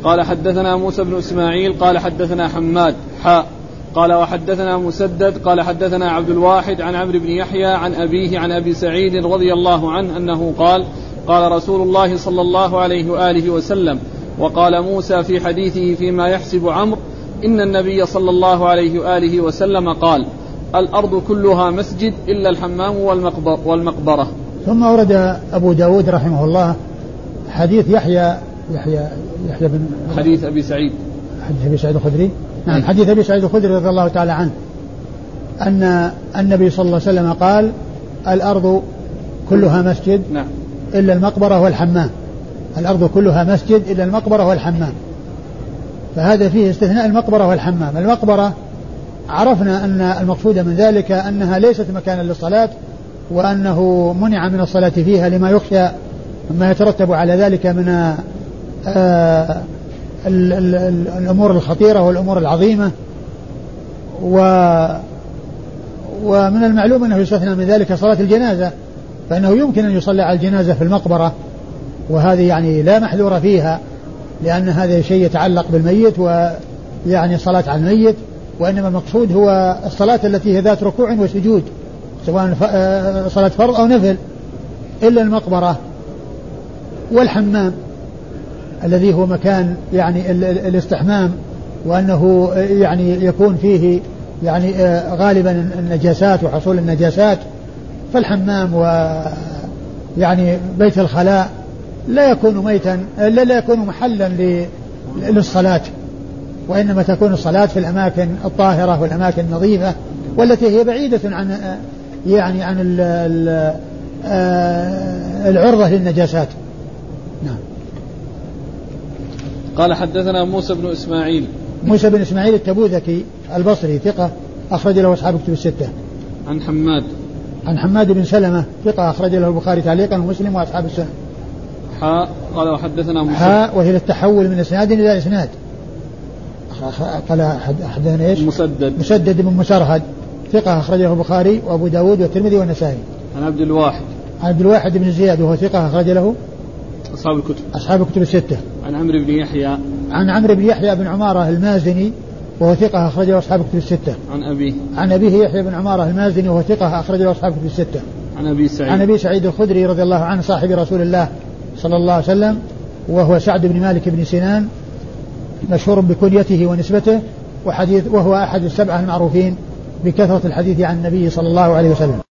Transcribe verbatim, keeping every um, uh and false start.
قال حدثنا موسى بن إسماعيل قال حدثنا حماد حاء قال وحدثنا مسدد قال حدثنا عبد الواحد عن عمرو بن يحيى عن أبيه عن أبي سعيد رضي الله عنه أنه قال قال رسول الله صلى الله عليه وآله وسلم وقال موسى في حديثه فيما يحسب عمرو إن النبي صلى الله عليه وآله وسلم قال الأرض كلها مسجد إلا الحمام والمقبرة. ثم أورد أبو داود رحمه الله حديث يحيى يحيى يحيى بن حديث أبي سعيد حديث أبي سعيد الخدري نعم حديث أبي سعيد الخدري رضي الله تعالى عنه أن النبي صلى الله عليه وسلم قال الأرض كلها مسجد نعم إلا المقبرة والحمام. الأرض كلها مسجد إلا المقبرة والحمام. فهذا فيه استثناء المقبرة والحمام. المقبرة عرفنا أن المقصود من ذلك أنها ليست مكانا للصلاة وأنه منع من الصلاة فيها لما يخشى مما يترتب على ذلك من آه ال ال ال الأمور الخطيرة والأمور العظيمة. و ومن المعلوم أنه يستثنى من ذلك صلاة الجنازة فإنه يمكن أن يصلى على الجنازة في المقبرة وهذه يعني لا محذور فيها لأن هذا شيء يتعلق بالميت ويعني صلاة على الميت وإنما المقصود هو الصلاة التي هي ذات ركوع وسجود سواء صلاة فرض أو نفل إلا المقبرة والحمام الذي هو مكان يعني الاستحمام وأنه يعني يكون فيه يعني غالبا النجاسات وحصول النجاسات. فالحمام ويعني بيت الخلاء لا يكون ميتا لا, لا يكون محلا للصلاة وإنما تكون الصلاة في الأماكن الطاهرة والأماكن النظيفة والتي هي بعيدة عن يعني عن ال ال العرضة للنجاسات. نعم. قال حدثنا موسى بن إسماعيل موسى بن إسماعيل التبوذكي البصري ثقة أخرج له أصحاب كتب الستة. عن حماد عن حماد بن سلمة ثقة أخرج له البخاري تعليقا ومسلم وأصحاب السنة. حاء قال وحدثنا مسدد حاء وهي التحول من إسناد إلى إسناد. قال حدثنا إيش؟ مسدد مسدد بن مسرهد ثقة أخرجه البخاري وأبو داود والترمذي والنسائي. عن عبد الواحد عن عبد الواحد بن زياد وهو ثقة أخرج له أصحاب الكتب أصحاب الكتب الستة. عن عمرو بن يحيى عن عمرو بن يحيى بن عمارة المازني وهو ثقة أخرجه أصحاب الكتب الستة. عن أبيه عن أبيه يحيى بن عمارة المازني وهو ثقة أخرجه أصحاب الكتب الستة. عن أبي سعيد عن أبي سعيد الخدري رضي الله عنه صاحب رسول الله صلى الله عليه وسلم وهو سعد بن مالك بن سنان مشهور بكنيته ونسبته وحديث وهو أحد السبعة المعروفين بكثرة الحديث عن النبي صلى الله عليه وسلم.